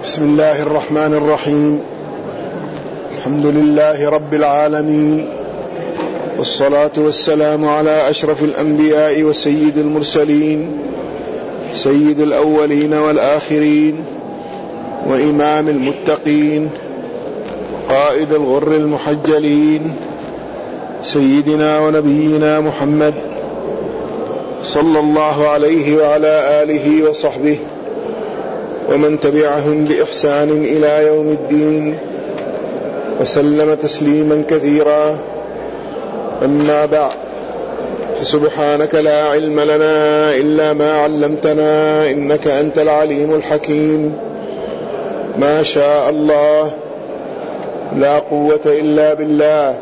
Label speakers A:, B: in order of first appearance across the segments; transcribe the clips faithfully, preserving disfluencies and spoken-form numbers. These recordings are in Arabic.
A: بسم الله الرحمن الرحيم. الحمد لله رب العالمين، والصلاة والسلام على أشرف الأنبياء وسيد المرسلين، سيد الأولين والآخرين، وإمام المتقين، قائد الغر المحجلين، سيدنا ونبينا محمد صلى الله عليه وعلى آله وصحبه ومن تبعهم بإحسان إلى يوم الدين، وسلم تسليما كثيرا. أما بعد، فسبحانك لا علم لنا إلا ما علمتنا إنك أنت العليم الحكيم. ما شاء الله، لا قوة إلا بالله.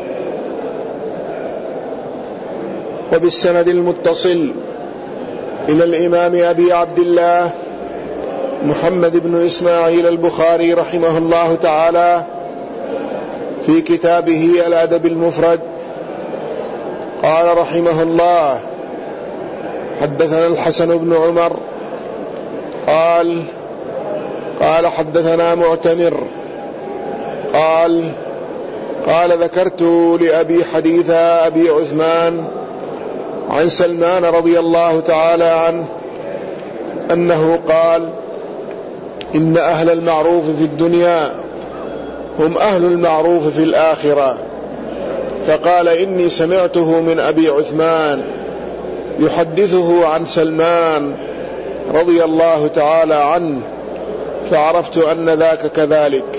A: وبالسند المتصل إلى الإمام أبي عبد الله محمد بن إسماعيل البخاري رحمه الله تعالى في كتابه الأدب المفرد، قال رحمه الله: حدثنا الحسن بن عمر قال قال حدثنا معتمر قال قال ذكرت لأبي حديث أبي عثمان عن سلمان رضي الله تعالى عنه أنه قال: إن أهل المعروف في الدنيا هم أهل المعروف في الآخرة. فقال: إني سمعته من أبي عثمان يحدثه عن سلمان رضي الله تعالى عنه، فعرفت أن ذاك كذلك،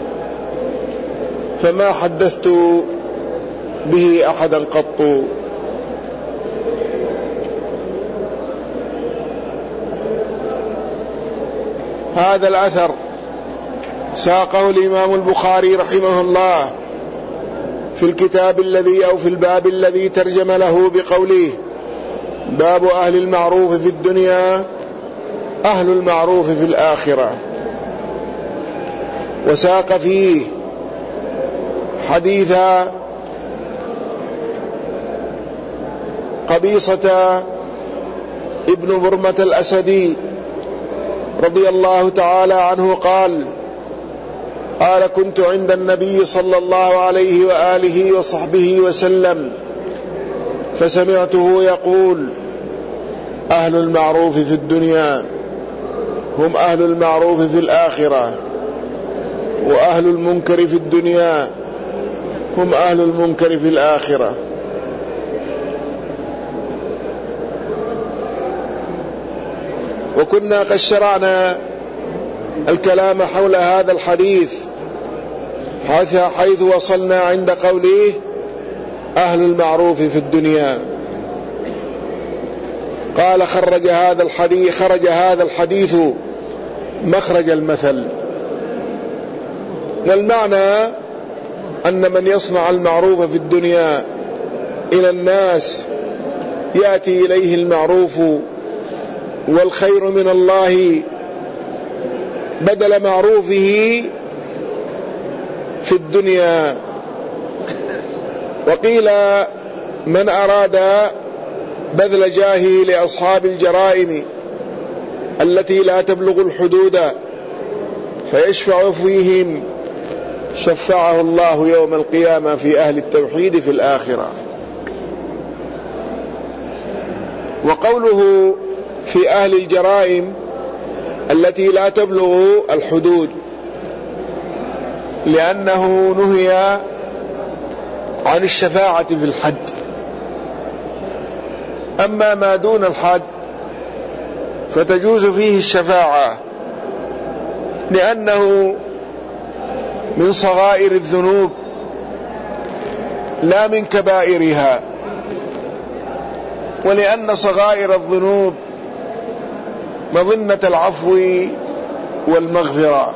A: فما حدثت به أحدا قط. هذا الأثر ساقه الإمام البخاري رحمه الله في الكتاب الذي أو في الباب الذي ترجم له بقوله: باب أهل المعروف في الدنيا أهل المعروف في الآخرة. وساق فيه حديث قبيصة ابن برمة الأسدي رضي الله تعالى عنه قال: قال كنت عند النبي صلى الله عليه وآله وصحبه وسلم فسمعته يقول: أهل المعروف في الدنيا هم أهل المعروف في الآخرة، وأهل المنكر في الدنيا هم أهل المنكر في الآخرة. وكنا قد شرعنا الكلام حول هذا الحديث حيث وصلنا عند قوله: أهل المعروف في الدنيا. قال: خرج هذا الحديث خرج هذا الحديث مخرج المثل. والمعنى أن من يصنع المعروف في الدنيا إلى الناس يأتي إليه المعروف والخير من الله بدل معروفه في الدنيا. وقيل: من أراد بذل جاهه لأصحاب الجرائم التي لا تبلغ الحدود فيشفع فيهم شفعه الله يوم القيامة في أهل التوحيد في الآخرة. وقوله في أهل الجرائم التي لا تبلغ الحدود لأنه نهي عن الشفاعة في الحد. أما ما دون الحد فتجوز فيه الشفاعة، لأنه من صغائر الذنوب لا من كبائرها، ولأن صغائر الذنوب مظنة العفو والمغفرة،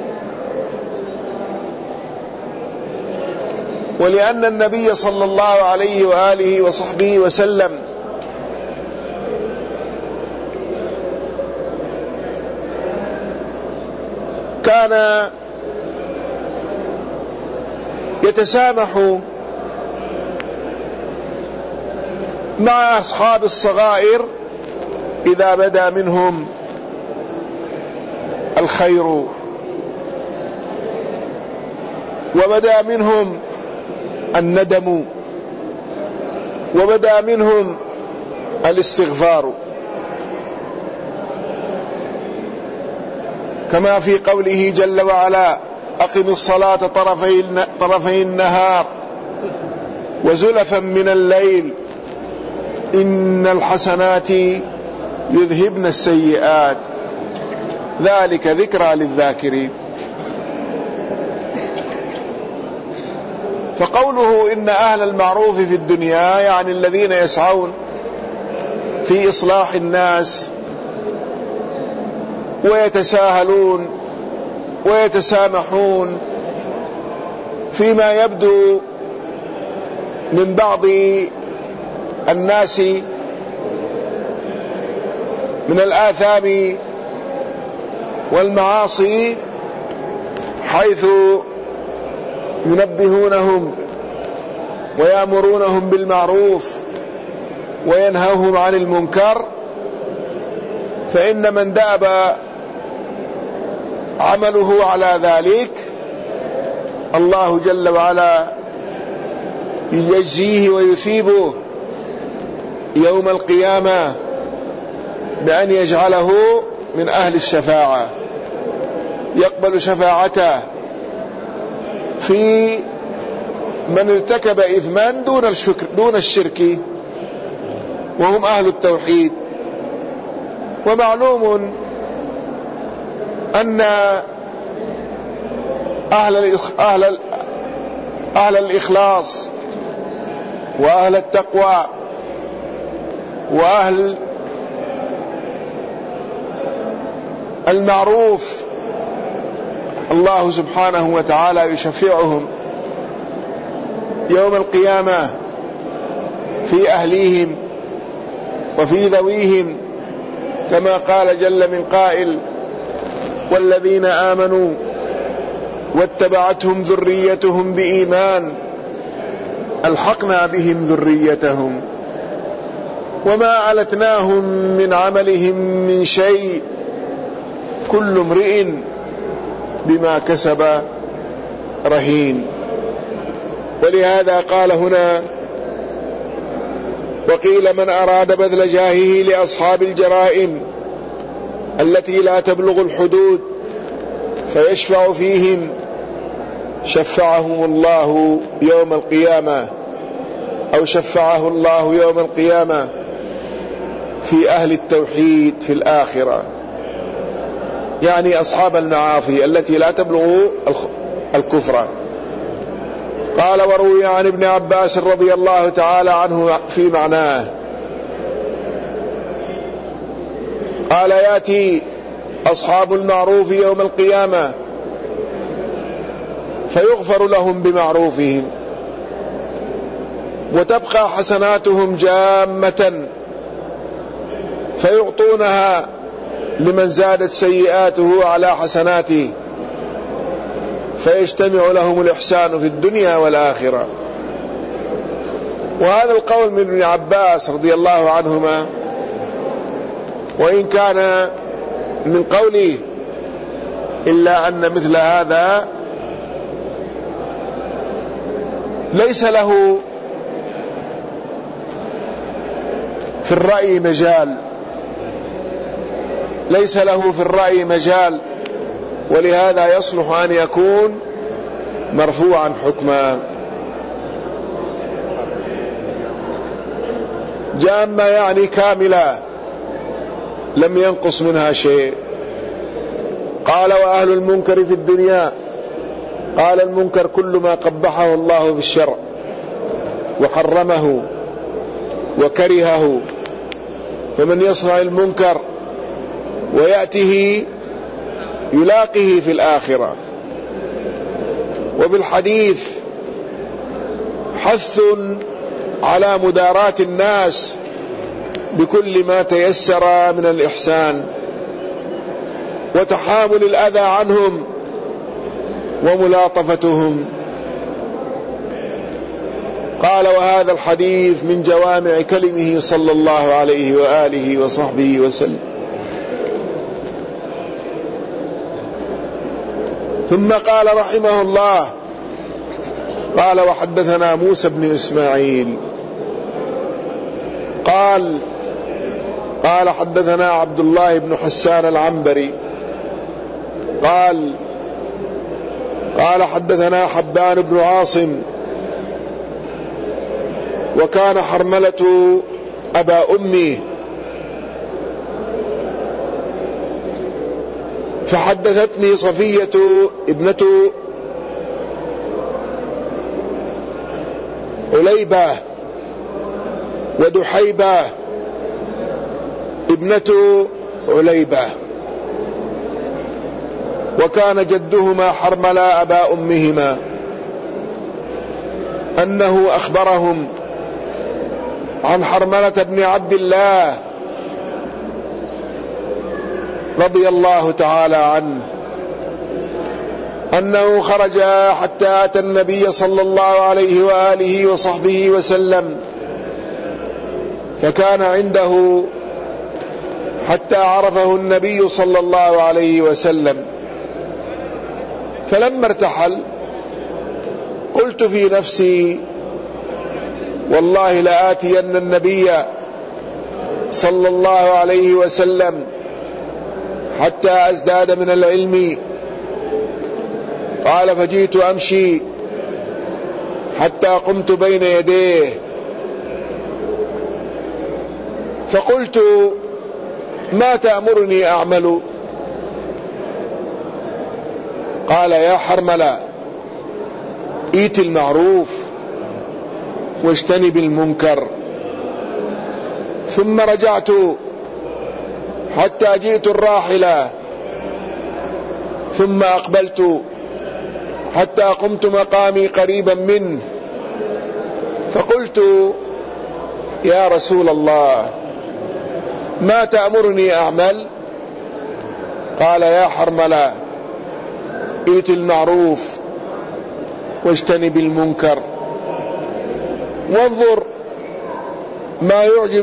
A: ولأن النبي صلى الله عليه وآله وصحبه وسلم كان يتسامح مع أصحاب الصغائر إذا بدا منهم الخير، وبدا منهم الندم، وبدا منهم الاستغفار، كما في قوله جل وعلا: أقم الصلاة طرفي طرفي النهار وزلفا من الليل إن الحسنات يذهبن السيئات ذلك ذكرى للذاكرين. فقوله إن أهل المعروف في الدنيا يعني الذين يسعون في إصلاح الناس ويتساهلون ويتسامحون فيما يبدو من بعض الناس من الآثام والمعاصي، حيث ينبهونهم ويأمرونهم بالمعروف وينهوهم عن المنكر، فإن من دأب عمله على ذلك الله جل وعلا يجزيه ويثيبه يوم القيامة بأن يجعله من أهل الشفاعة، يقبل شفاعته في من ارتكب إثما دون الشرك, دون الشرك وهم أهل التوحيد. ومعلوم أن أهل, أهل, أهل الإخلاص وأهل التقوى وأهل المعروف الله سبحانه وتعالى يشفعهم يوم القيامة في أهليهم وفي ذويهم، كما قال جل من قائل: والذين آمنوا واتبعتهم ذريتهم بإيمان ألحقنا بهم ذريتهم وما ألتناهم من عملهم من شيء كل امرئ بما كسب رهين. ولهذا قال هنا: وقيل من أراد بذل جاهه لأصحاب الجرائم التي لا تبلغ الحدود فيشفع فيهم شفعهم الله يوم القيامة، أو شفعه الله يوم القيامة في أهل التوحيد في الآخرة، يعني أصحاب المعاصي التي لا تبلغ الكفر. قال: وروي عن ابن عباس رضي الله تعالى عنه في معناه قال: يأتي أصحاب المعروف يوم القيامة فيغفر لهم بمعروفهم وتبقى حسناتهم جامة فيعطونها لمن زادت سيئاته على حسناته فيجتمع لهم الإحسان في الدنيا والآخرة. وهذا القول من ابن عباس رضي الله عنهما، وإن كان من قوله، إلا أن مثل هذا ليس له في الرأي مجال، ليس له في الرأي مجال، ولهذا يصلح أن يكون مرفوعا حكما. جامة يعني كاملة لم ينقص منها شيء. قال: وأهل المنكر في الدنيا، قال: المنكر كل ما قبحه الله في الشرع وحرمه وكرهه، فمن يصنع المنكر ويأته يلاقيه في الآخرة. وبالحديث حث على مداراة الناس بكل ما تيسر من الإحسان وتحامل الأذى عنهم وملاطفتهم. قال: وهذا الحديث من جوامع كلمه صلى الله عليه وآله وصحبه وسلم. ثم قال رحمه الله: قال وحدثنا موسى بن إسماعيل قال قال حدثنا عبد الله بن حسان العنبري قال قال حدثنا حبان بن عاصم وكان حرملة أبا أمي، فحدثتني صفية ابنة عليبة ودحيبة ابنة عليبة، وكان جدهما حرملا أبا أمهما، أنه أخبرهم عن حرملة بن عبد الله رضي الله تعالى عنه أنه خرج حتى أتى النبي صلى الله عليه وآله وصحبه وسلم، فكان عنده حتى عرفه النبي صلى الله عليه وسلم. فلما ارتحل قلت في نفسي: والله لآتين النبي صلى الله عليه وسلم حتى أزداد من العلم. قال: فجئت أمشي حتى قمت بين يديه فقلت: ما تأمرني أعمل؟ قال: يا حرملة، ائت المعروف واجتنب المنكر. ثم رجعت حتى جئت الراحلة، ثم أقبلت حتى قمت مقامي قريبا منه، فقلت: يا رسول الله، ما تأمرني أعمل؟ قال: يا حرملة، ائت المعروف واجتنب المنكر، وانظر ما يعجب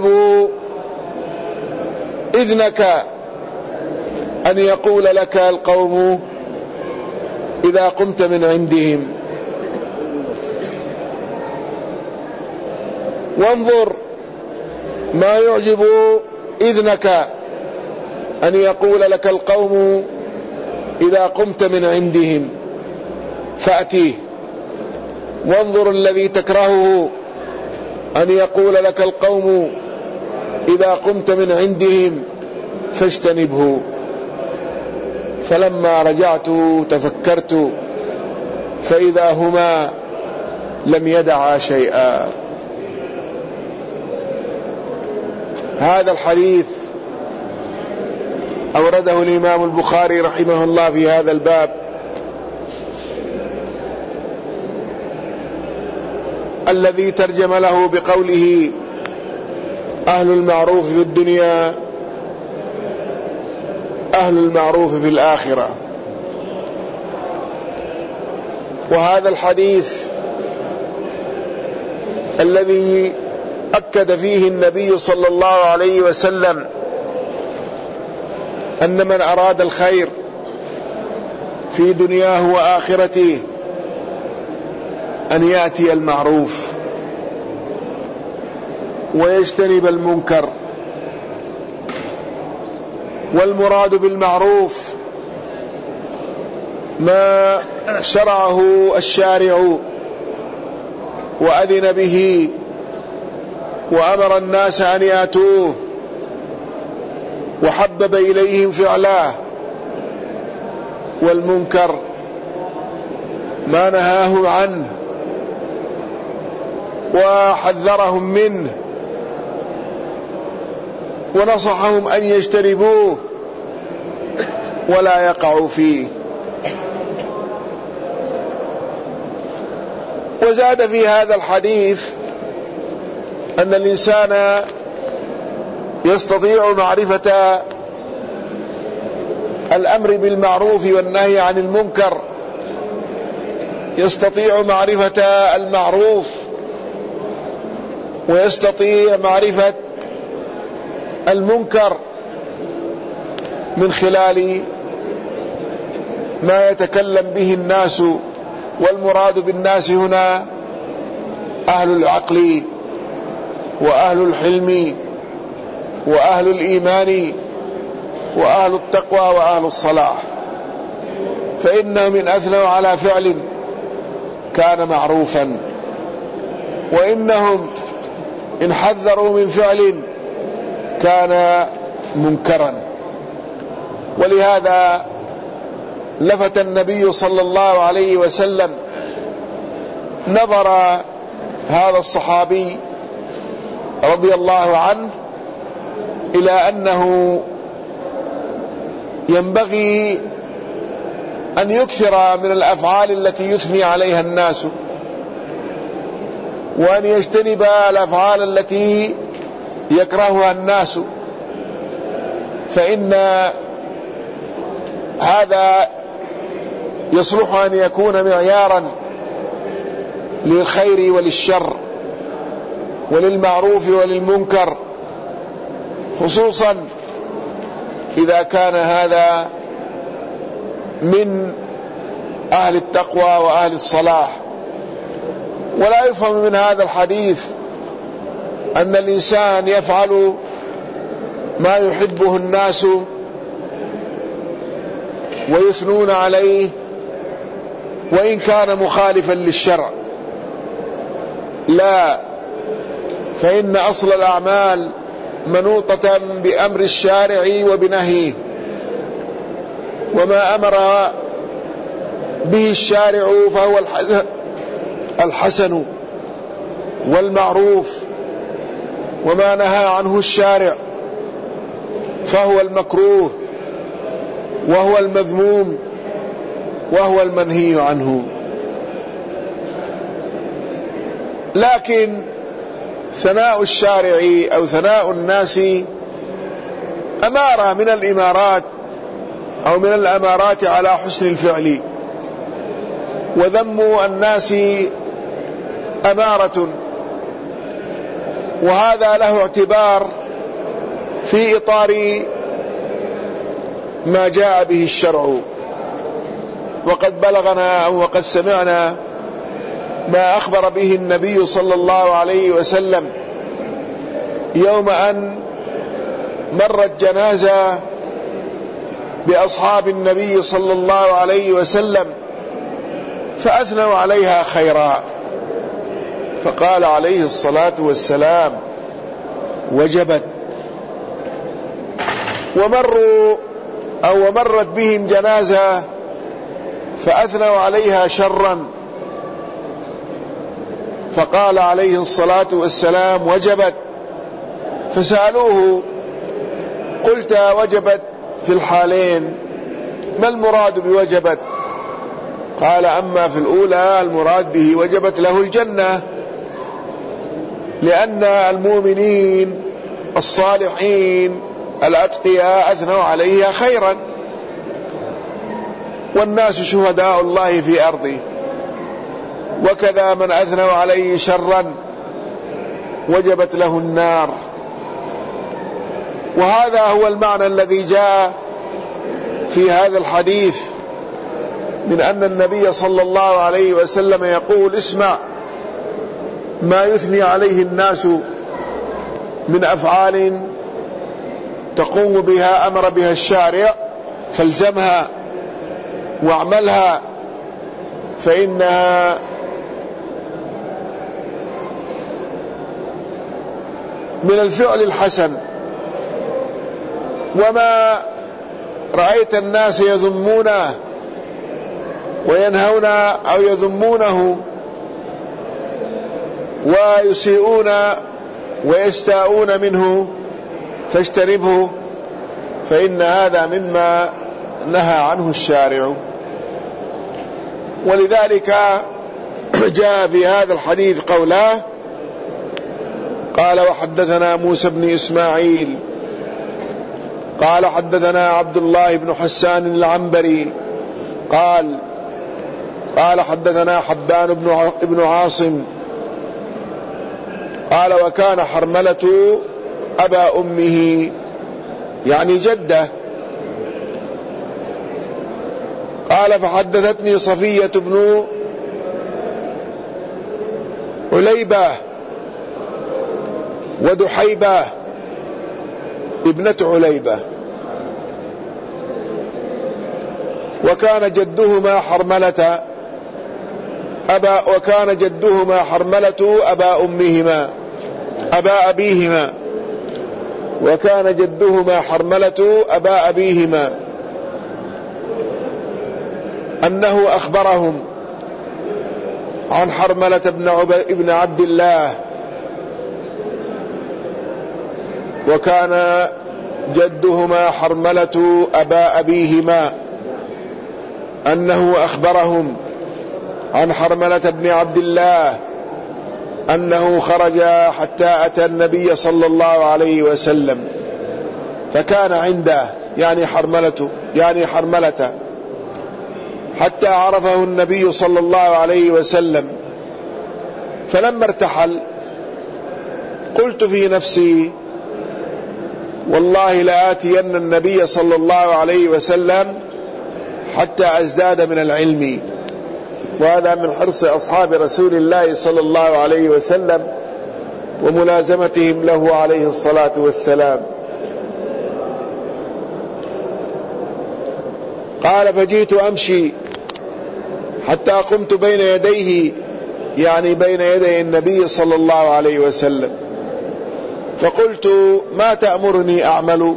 A: إذنك أن يقول لك القوم إذا قمت من عندهم، وانظر ما يعجب إذنك أن يقول لك القوم إذا قمت من عندهم، فأتيه. وانظر الذي تكرهه أن يقول لك القوم إذا قمت من عندهم، فاجتنبه. فلما رجعت تفكرت فإذا هما لم يدعا شيئا. هذا الحديث أورده الإمام البخاري رحمه الله في هذا الباب، الذي ترجم له بقوله: أهل المعروف في الدنيا أهل المعروف في الآخرة. وهذا الحديث الذي أكد فيه النبي صلى الله عليه وسلم أن من أراد الخير في دنياه وآخرته أن يأتي المعروف ويجتنب المنكر. والمراد بالمعروف ما شرعه الشارع وأذن به وأمر الناس أن يأتوه وحبب إليهم فعله. والمنكر ما نهاه عنه وحذرهم منه ونصحهم أن يجتنبوه ولا يقعوا فيه. وزاد في هذا الحديث أن الإنسان يستطيع معرفة الأمر بالمعروف والنهي عن المنكر، يستطيع معرفة المعروف ويستطيع معرفة المنكر من خلال ما يتكلم به الناس، والمراد بالناس هنا أهل العقل وأهل الحلم وأهل الإيمان وأهل التقوى وأهل الصلاح، فإنهم إن أثنوا على فعل كان معروفا، وإنهم إن حذروا من فعل كان منكرا. ولهذا لفت النبي صلى الله عليه وسلم نظر هذا الصحابي رضي الله عنه إلى أنه ينبغي أن يكثر من الأفعال التي يثني عليها الناس، وأن يجتنب الأفعال التي يكرهها الناس، فإن هذا يصلح أن يكون معيارا للخير وللشر وللمعروف وللمنكر، خصوصا إذا كان هذا من أهل التقوى وأهل الصلاح. ولا يفهم من هذا الحديث أن الإنسان يفعل ما يحبه الناس ويثنون عليه وإن كان مخالفا للشرع، لا، فإن أصل الأعمال منوطة بأمر الشارع وبنهيه، وما أمر به الشارع فهو الحسن والمعروف، وما نهى عنه الشارع فهو المكروه وهو المذموم وهو المنهي عنه. لكن ثناء الشارع أو ثناء الناس أمارة من الإمارات أو من الأمارات على حسن الفعل، وذم الناس أمارة، وهذا له اعتبار في إطار ما جاء به الشرع. وقد بلغنا أو وقد سمعنا ما أخبر به النبي صلى الله عليه وسلم يوم أن مرت جنازة بأصحاب النبي صلى الله عليه وسلم فأثنوا عليها خيرا، فقال عليه الصلاة والسلام: وجبت. ومروا أو مرت بهم جنازة فأثنوا عليها شرا، فقال عليه الصلاة والسلام: وجبت. فسألوه: قلت وجبت في الحالين، ما المراد بوجبت؟ قال: أما في الأولى المراد به وجبت له الجنة، لأن المؤمنين الصالحين الأتقياء أثنوا عليها خيرا، والناس شهداء الله في أرضه، وكذا من أثنوا عليه شرا وجبت له النار. وهذا هو المعنى الذي جاء في هذا الحديث من أن النبي صلى الله عليه وسلم يقول: اسمع ما يثني عليه الناس من أفعال تقوم بها أمر بها الشارع فالزمها واعملها، فإنها من الفعل الحسن. وما رأيت الناس يذمونه وينهون أو يذمونه ويسيئون ويستاءون منه فاجتنبه، فإن هذا مما نهى عنه الشارع. ولذلك جاء في هذا الحديث قولاه: قال: وحدثنا موسى بن إسماعيل قال حدثنا عبد الله بن حسان العنبري قال قال حدثنا حبان بن عاصم قال: وكان حرملة أبا أمه، يعني جده. قال فحدثتني صفية بن عليبة ودحيبة ابنة عليبة، وكان جدهما حرملة أبا وكان جدهما حرملة أبا أمهما أبا أبيهما وكان جدهما حرملة أبا أبيهما أنه أخبرهم عن حرملة ابن عبد الله، وكان جدهما حرملة أبا أبيهما أنه أخبرهم عن حرملة بن عبد الله أنه خرج حتى أتى النبي صلى الله عليه وسلم، فكان عنده يعني حرملة يعني حرملة حتى عرفه النبي صلى الله عليه وسلم. فلما ارتحل قلت في نفسي والله لآتين النبي صلى الله عليه وسلم حتى أزداد من العلم. وهذا من حرص أصحاب رسول الله صلى الله عليه وسلم وملازمتهم له عليه الصلاة والسلام. قال فجئت أمشي حتى قمت بين يديه يعني بين يدي النبي صلى الله عليه وسلم، فقلت ما تأمرني أعمل،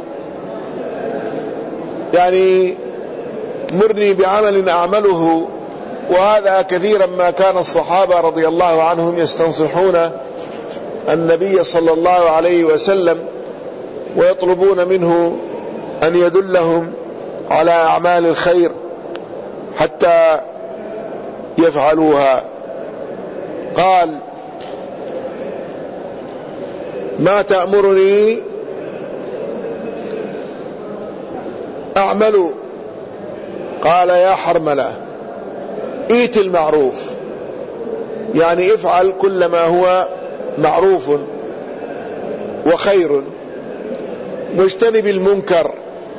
A: يعني مرني بعمل أعمله. وهذا كثيرا ما كان الصحابة رضي الله عنهم يستنصحون النبي صلى الله عليه وسلم ويطلبون منه أن يدلهم على أعمال الخير حتى يفعلوها. قال ما تأمرني أعمل؟ قال يا حرملة ايت المعروف، يعني افعل كل ما هو معروف وخير واجتنب المنكر.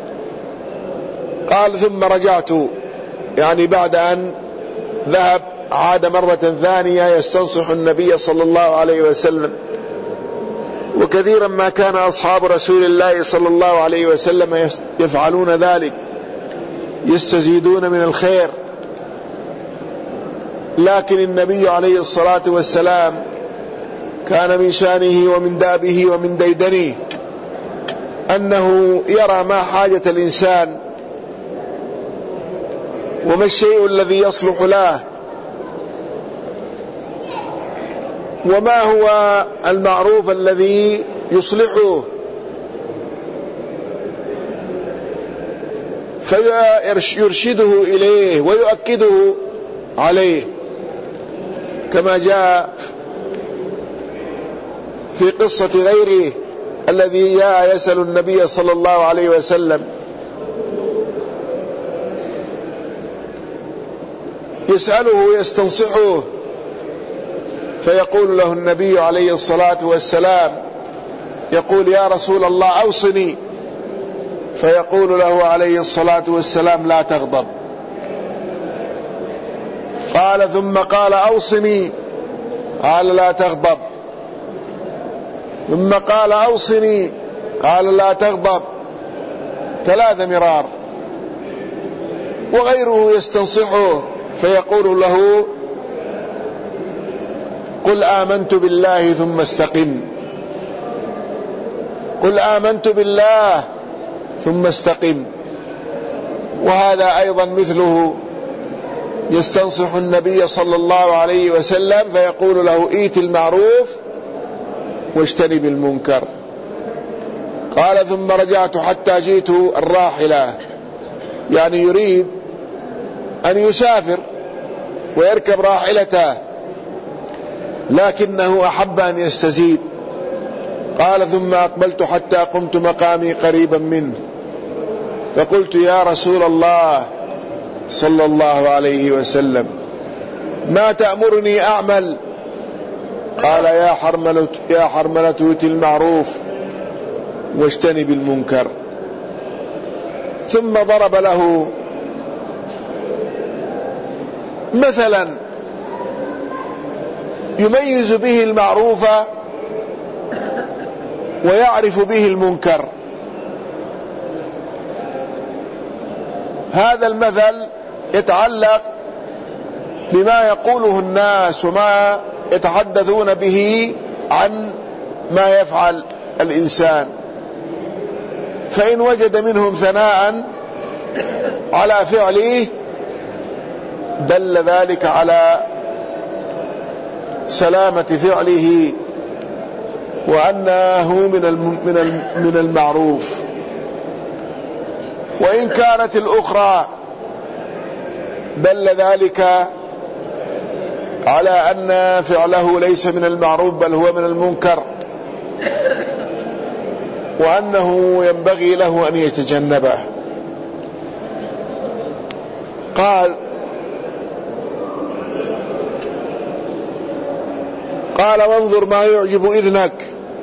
A: قال ثم رجعت، يعني بعد أن ذهب عاد مرة ثانية يستنصح النبي صلى الله عليه وسلم. وكثيرا ما كان أصحاب رسول الله صلى الله عليه وسلم يفعلون ذلك، يستزيدون من الخير، لكن النبي عليه الصلاة والسلام كان من شانه ومن دابه ومن ديدنه أنه يرى ما حاجة الإنسان وما الشيء الذي يصلح له وما هو المعروف الذي يصلحه، فيرشده إليه ويؤكده عليه، كما جاء في قصة غيره الذي جاء يسأل النبي صلى الله عليه وسلم، يسأله يستنصحه، فيقول له النبي عليه الصلاة والسلام يقول يا رسول الله أوصني، فيقول له عليه الصلاة والسلام لا تغضب. قال ثم قال أوصني، قال لا تغضب. ثم قال أوصني، قال لا تغضب، ثلاث مرار. وغيره يستنصحه فيقول له قل آمنت بالله ثم استقم، قل آمنت بالله ثم استقم. وهذا أيضا مثله يستنصح النبي صلى الله عليه وسلم فيقول له ائت المعروف واجتنب المنكر. قال ثم رجعت حتى جئت الراحلة، يعني يريد أن يسافر ويركب راحلته، لكنه أحب أن يستزيد. قال ثم أقبلت حتى قمت مقامي قريبا منه، فقلت يا رسول الله صلى الله عليه وسلم ما تأمرني أعمل؟ قال يا حرملة يا حرملة ائت المعروف واجتنب المنكر. ثم ضرب له مثلا يميز به المعروف ويعرف به المنكر. هذا المثل يتعلق بما يقوله الناس وما يتحدثون به عن ما يفعل الإنسان، فإن وجد منهم ثناء على فعله دل ذلك على سلامة فعله وأنه من المعروف. وإن كانت الأخرى دل ذلك على أن فعله ليس من المعروف بل هو من المنكر، وأنه ينبغي له أن يتجنبه. قال قال وانظر ما يعجب إذنك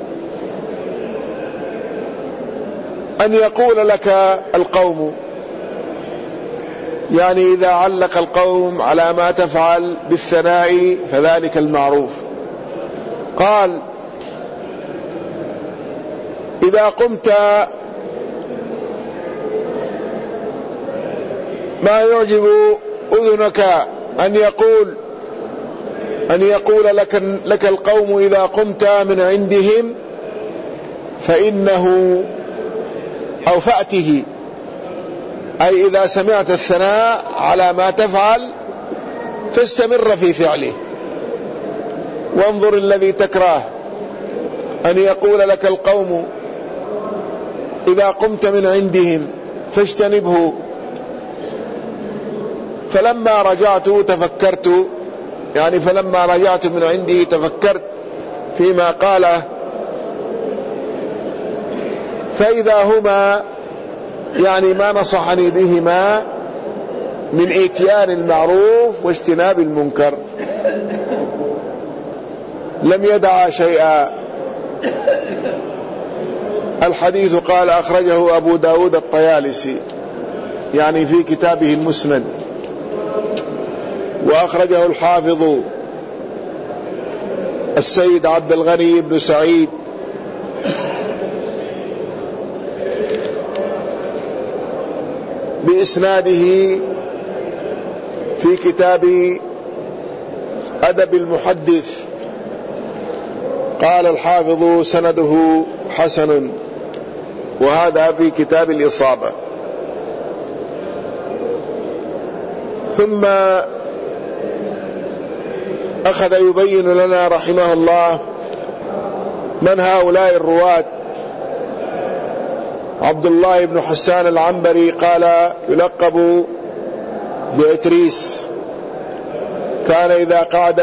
A: أن يقول لك القوم، يعني إذا علق القوم على ما تفعل بالثناء فذلك المعروف. قال إذا قمت ما يعجب أذنك أن يقول أن يقول لك, لك القوم إذا قمت من عندهم فإنه أو فأته، أي إذا سمعت الثناء على ما تفعل فاستمر في فعله. وانظر الذي تكره أن يقول لك القوم إذا قمت من عندهم فاجتنبه. فلما رجعت تفكرت، يعني فلما رجعت من عنده تفكرت فيما قاله، فإذا هما يعني ما نصحني بهما من إتيان المعروف واجتناب المنكر، لم يدع شيئا. الحديث قال أخرجه أبو داود الطيالسي يعني في كتابه المسند، وأخرجه الحافظ السيد عبد الغني بن سعيد بإسناده في كتاب أدب المحدث. قال الحافظ سنده حسن، وهذا في كتاب الإصابة. ثم أخذ يبين لنا رحمه الله من هؤلاء الرواة. عبد الله بن حسان العنبري قال يلقب بعتريس، كان إذا قعد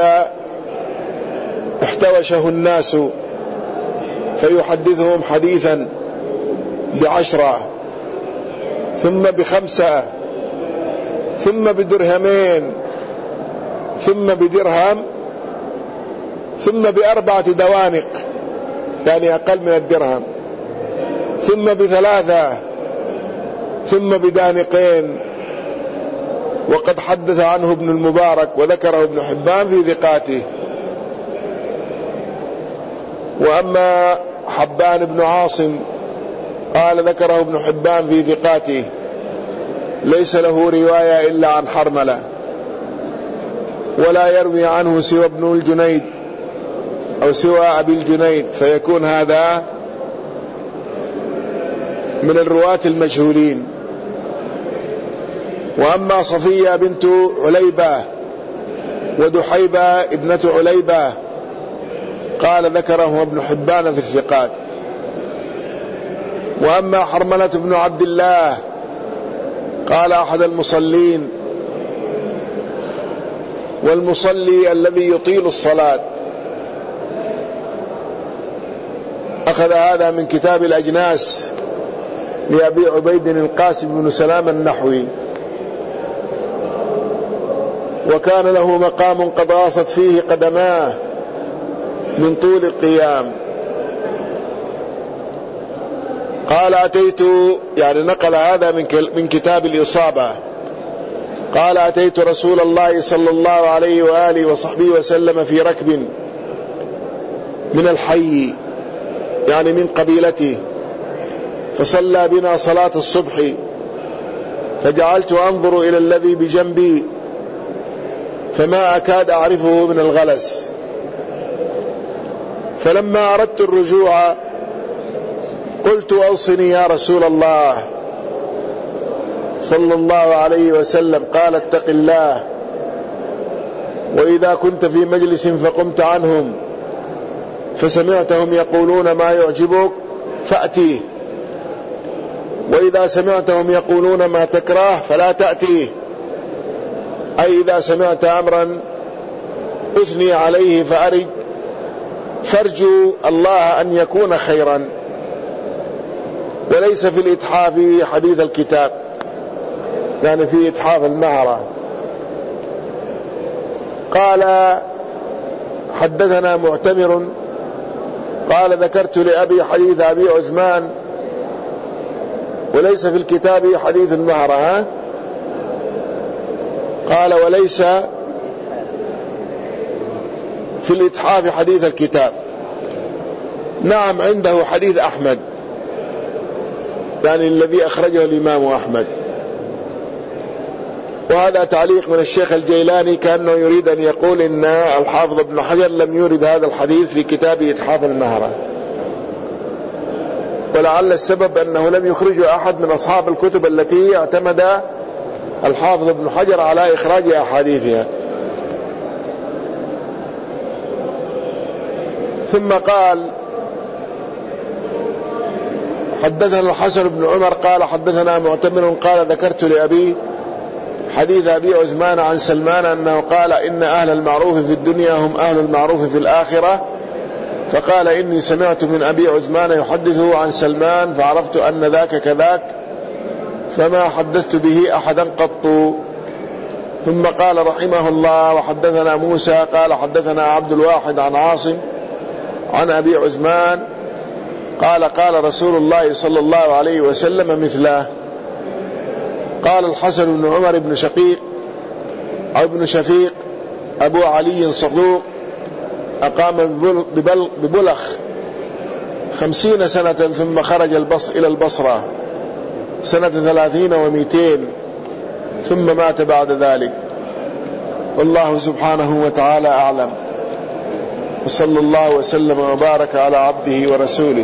A: احتوشه الناس فيحدثهم حديثا بعشرة ثم بخمسة ثم بدرهمين ثم بدرهم ثم بأربعة دوانق يعني أقل من الدرهم ثم بثلاثة ثم بدانقين. وقد حدث عنه ابن المبارك وذكره ابن حبان في ثقاته. وأما حبان بن عاصم قال ذكره ابن حبان في ثقاته ليس له رواية إلا عن حرملة، ولا يروي عنه سوى ابن الجنيد أو سوى أبي الجنيد، فيكون هذا من الرواة المجهولين. وأما صفية بنت عليبة ودحيبة ابنة عليبة قال ذكره ابن حبان في الثقات. وأما حرملة بن عبد الله قال أحد المصلين، والمصلي الذي يطيل الصلاة. أخذ هذا من كتاب الأجناس لأبي عبيد القاسم بن سلام النحوي. وكان له مقام قد غاصت فيه قدماه من طول القيام. قال أتيت، يعني نقل هذا من من كتاب الإصابة، قال: أتيت رسول الله صلى الله عليه وآله وصحبه وسلم في ركب من الحي، يعني من قبيلته، فصلى بنا صلاة الصبح، فجعلت أنظر إلى الذي بجنبي فما أكاد أعرفه من الغلس، فلما أردت الرجوع قلت: أوصني يا رسول الله صلى الله عليه وسلم. قال: اتق الله، وإذا كنت في مجلس فقمت عنهم فسمعتهم يقولون ما يعجبك فأتيه، وإذا سمعتهم يقولون ما تكره فلا تأتيه، أي إذا سمعت أمرا أثني عليه فأرج فارجو الله أن يكون خيرا، وليس في الإتحاف حديث الكتاب، يعني في إتحاف المهرة. قال: حدثنا معتمر قال: ذكرت لأبي حديث أبي عثمان، وليس في الكتاب حديث المهرة. ها؟ قال: وليس في الإتحاف حديث الكتاب. نعم، عنده حديث أحمد، يعني الذي أخرجه الإمام أحمد. وهذا تعليق من الشيخ الجيلاني، كأنه يريد أن يقول إن الحافظ ابن حجر لم يرد هذا الحديث في كتاب إتحاف المهرة، ولعل السبب أنه لم يخرجه أحد من أصحاب الكتب التي اعتمد الحافظ ابن حجر على إخراج أحاديثها. ثم قال: حدثنا الحسن بن عمر قال: حدثنا معتمر قال: ذكرت لأبي حديث أبي عثمان عن سلمان أنه قال: إن أهل المعروف في الدنيا هم أهل المعروف في الآخرة. فقال: إني سمعت من أبي عثمان يحدثه عن سلمان فعرفت أن ذاك كذاك، فما حدثت به أحدا قط. ثم قال رحمه الله: وحدثنا موسى قال: حدثنا عبد الواحد عن عاصم عن أبي عثمان قال: قال رسول الله صلى الله عليه وسلم مثله. قال الحسن بن عمر بن شقيق أو ابن شفيق أبو علي صدوق، أقام ببلخ خمسين سنة ثم خرج البصر إلى البصرة سنة ثلاثين ومئتين ثم مات بعد ذلك. والله سبحانه وتعالى أعلم، وصلى الله وسلم وبارك على عبده ورسوله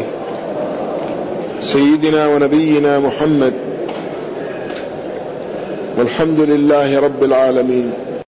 A: سيدنا ونبينا محمد، والحمد لله رب العالمين.